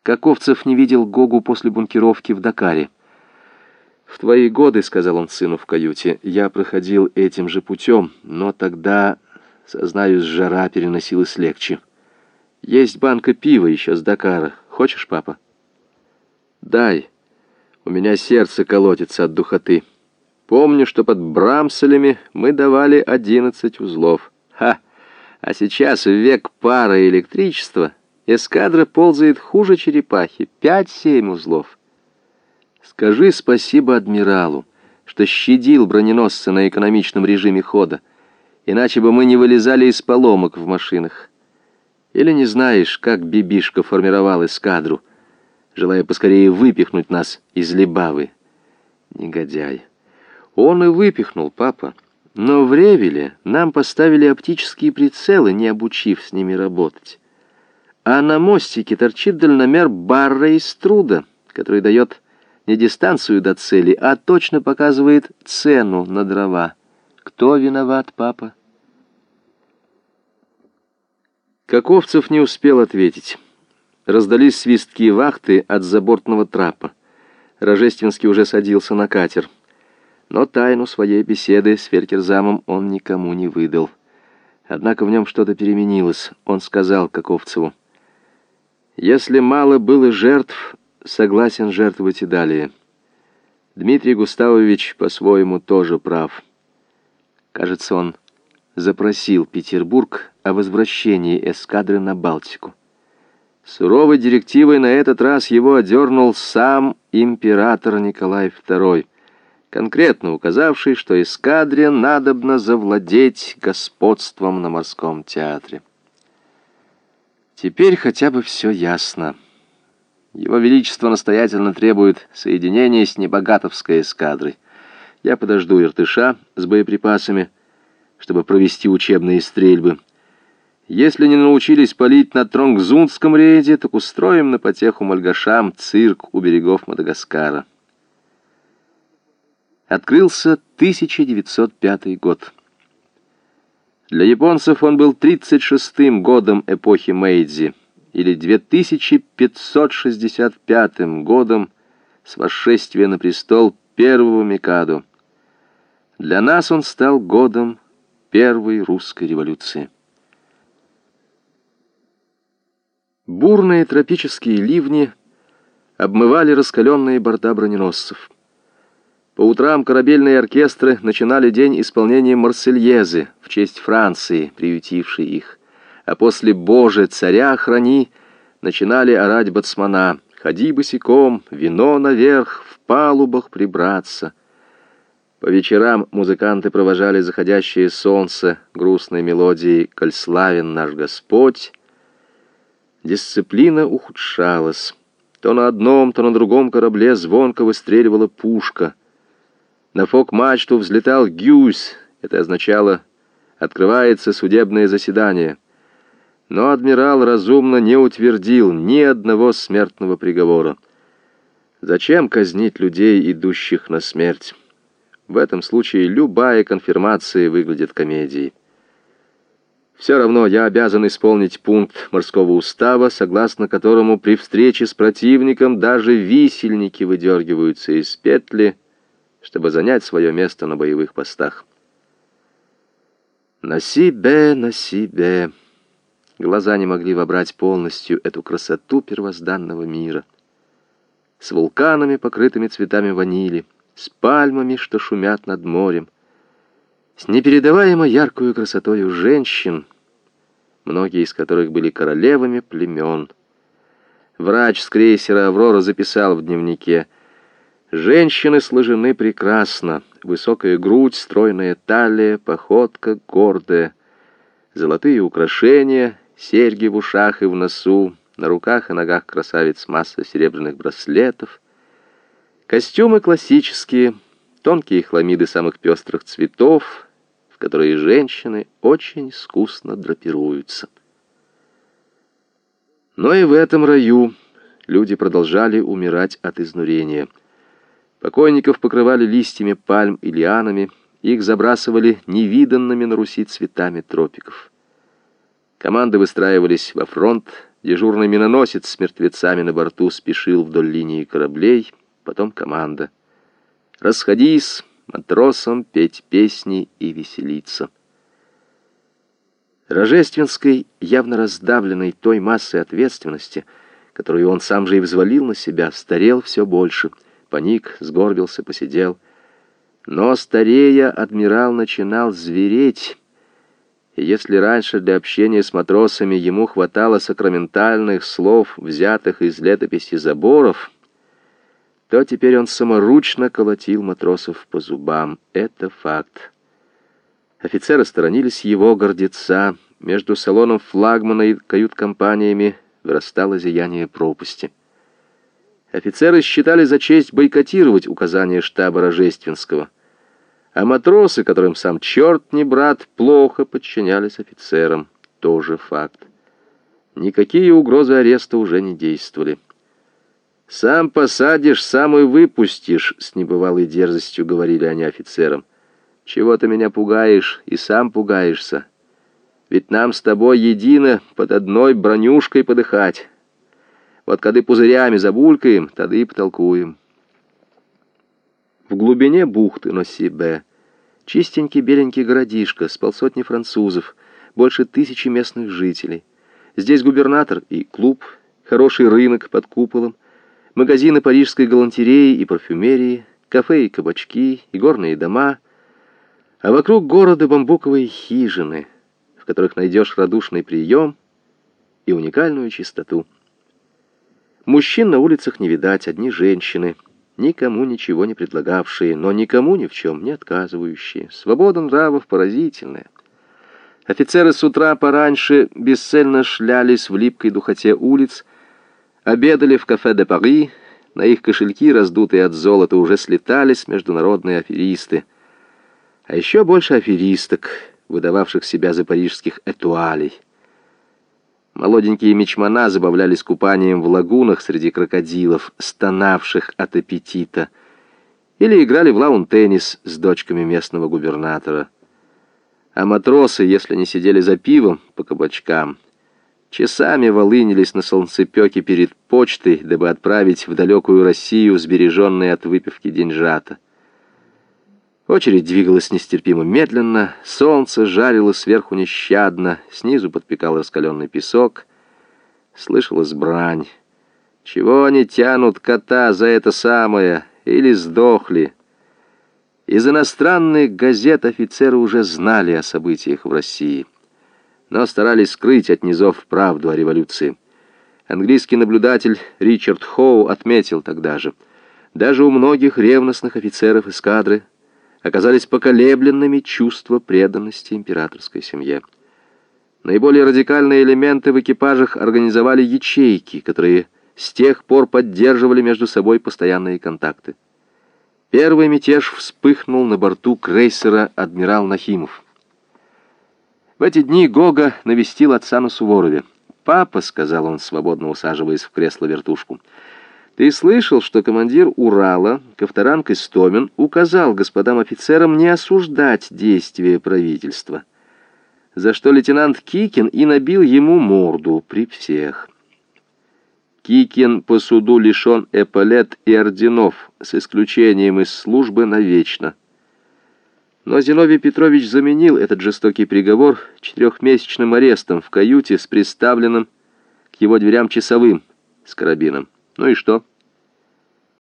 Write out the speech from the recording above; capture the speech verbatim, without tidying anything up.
Каковцев не видел Гогу после бункеровки в Дакаре. «В твои годы, — сказал он сыну в каюте, — я проходил этим же путем, но тогда, сознаюсь, жара переносилась легче. Есть банка пива еще с Дакара. Хочешь, папа?» «Дай. У меня сердце колотится от духоты. Помню, что под Брамселями мы давали одиннадцать узлов. Ха! А сейчас, в век пара и электричества, эскадра ползает хуже черепахи. Пять-семь узлов. Скажи спасибо адмиралу, что щадил броненосца на экономичном режиме хода, иначе бы мы не вылезали из поломок в машинах. Или не знаешь, как Бибишка формировал эскадру, желая поскорее выпихнуть нас из Либавы? Негодяй. Он и выпихнул, папа. Но в Ревеле нам поставили оптические прицелы, не обучив с ними работать. А на мостике торчит дальномер Барра из Труда, который дает не дистанцию до цели, а точно показывает цену на дрова. Кто виноват, папа? Каковцев не успел ответить. Раздались свистки вахты от забортного трапа. Рожественский уже садился на катер. Но тайну своей беседы с фельдкерзамом он никому не выдал. Однако в нем что-то переменилось. Он сказал Каковцеву: «Если мало было жертв, согласен жертвовать и далее. Дмитрий Густавович по-своему тоже прав». Кажется, он запросил Петербург о возвращении эскадры на Балтику. Суровой директивой на этот раз его одернул сам император Николай второй, конкретно указавший, что эскадре надобно завладеть господством на морском театре. Теперь хотя бы все ясно. Его Величество настоятельно требует соединения с Небогатовской эскадрой. Я подожду Иртыша с боеприпасами, чтобы провести учебные стрельбы. Если не научились палить на Тронгзундском рейде, так устроим на потеху мальгашам цирк у берегов Мадагаскара. Открылся тысяча девятьсот пятый год. Для японцев он был тридцать шестым годом эпохи Мэйдзи, или две тысячи пятьсот шестьдесят пятым годом с восшествия на престол первого Микадо. Для нас он стал годом первой русской революции. Бурные тропические ливни обмывали раскаленные борта броненосцев. По утрам корабельные оркестры начинали день исполнением Марсельезы в честь Франции, приютившей их, а после «Боже, царя храни» начинали орать бацмана: «Ходи босиком, вино наверх, в палубах прибраться». По вечерам музыканты провожали заходящее солнце грустной мелодией «Коль славен наш Господь». Дисциплина ухудшалась. То на одном, то на другом корабле звонко выстреливала пушка. На фок-мачту взлетал гюйс. Это означало: открывается судебное заседание. Но адмирал разумно не утвердил ни одного смертного приговора. Зачем казнить людей, идущих на смерть? В этом случае любая конфирмация выглядит комедией. Все равно я обязан исполнить пункт морского устава, согласно которому при встрече с противником даже висельники выдергиваются из петли, чтобы занять свое место на боевых постах. На себе, на себе. Глаза не могли вобрать полностью эту красоту первозданного мира. С вулканами, покрытыми цветами ванили, с пальмами, что шумят над морем, с непередаваемо яркою красотою женщин, многие из которых были королевами племен. Врач с крейсера «Аврора» записал в дневнике: «Женщины сложены прекрасно, высокая грудь, стройная талия, походка гордая, золотые украшения, серьги в ушах и в носу, на руках и ногах красавиц масса серебряных браслетов, костюмы классические, тонкие хламиды самых пестрых цветов, в которые женщины очень искусно драпируются». Но и в этом раю люди продолжали умирать от изнурения. Покойников покрывали листьями пальм и лианами, их забрасывали невиданными на Руси цветами тропиков. Команды выстраивались во фронт, Дежурный миноносец с мертвецами на борту спешил вдоль линии кораблей, потом команда. «Расходись, матросам петь песни и веселиться». Рожественский, явно раздавленный той массой ответственности, которую он сам же и взвалил на себя, старел все больше, поник, сгорбился, посидел. Но, старея, адмирал начинал звереть, и если раньше для общения с матросами ему хватало сакраментальных слов, взятых из летописи заборов, то теперь он саморучно колотил матросов по зубам. Это факт. Офицеры сторонились его, гордеца. Между салоном флагмана и кают-компаниями вырастало зияние пропасти. Офицеры считали за честь бойкотировать указания штаба Рожественского, а матросы, которым сам черт не брат, плохо подчинялись офицерам. Тоже факт. Никакие угрозы ареста уже не действовали. «Сам посадишь, сам и выпустишь», — с небывалой дерзостью говорили они офицерам. «Чего ты меня пугаешь, и сам пугаешься? Ведь нам с тобой едино под одной бронюшкой подыхать. Вот когда пузырями забулькаем, тогда и потолкуем». В глубине бухты Носибе чистенький беленький городишко с полсотни французов, больше тысячи местных жителей. Здесь губернатор и клуб, хороший рынок под куполом, магазины парижской галантереи и парфюмерии, кафе и кабачки, и горные дома, а вокруг города бамбуковые хижины, в которых найдешь радушный прием и уникальную чистоту. Мужчин на улицах не видать, одни женщины, никому ничего не предлагавшие, но никому ни в чем не отказывающие. Свобода нравов поразительная. Офицеры с утра пораньше бесцельно шлялись в липкой духоте улиц, обедали в кафе де Пари, на их кошельки, раздутые от золота, уже слетались международные аферисты. А еще больше аферисток, выдававших себя за парижских этуалей. Молоденькие мичмана забавлялись купанием в лагунах среди крокодилов, стонавших от аппетита, или играли в лаун-теннис с дочками местного губернатора. А матросы, если не сидели за пивом по кабачкам, часами волынились на солнцепёке перед почтой, дабы отправить в далекую Россию сбереженные от выпивки деньжата. Очередь двигалась нестерпимо медленно, солнце жарило сверху нещадно, снизу подпекал раскаленный песок. Слышалась брань. Чего они тянут кота за это самое? Или сдохли? Из иностранных газет офицеры уже знали о событиях в России, но старались скрыть от низов правду о революции. Английский наблюдатель Ричард Хоу отметил тогда же: даже у многих ревностных офицеров эскадры оказались поколебленными чувства преданности императорской семье. Наиболее радикальные элементы в экипажах организовали ячейки, которые с тех пор поддерживали между собой постоянные контакты. Первый мятеж вспыхнул на борту крейсера «Адмирал Нахимов». В эти дни Гога навестил отца на Суворове. «Папа», — сказал он, свободно усаживаясь в кресло-вертушку, — «ты слышал, что командир Урала, Ковторанг Истомин, указал господам офицерам не осуждать действия правительства, за что лейтенант Кикин и набил ему морду при всех». Кикин по суду лишен эполет и орденов, с исключением из службы навечно. Но Зиновий Петрович заменил этот жестокий приговор четырехмесячным арестом в каюте с приставленным к его дверям часовым с карабином. Ну и что?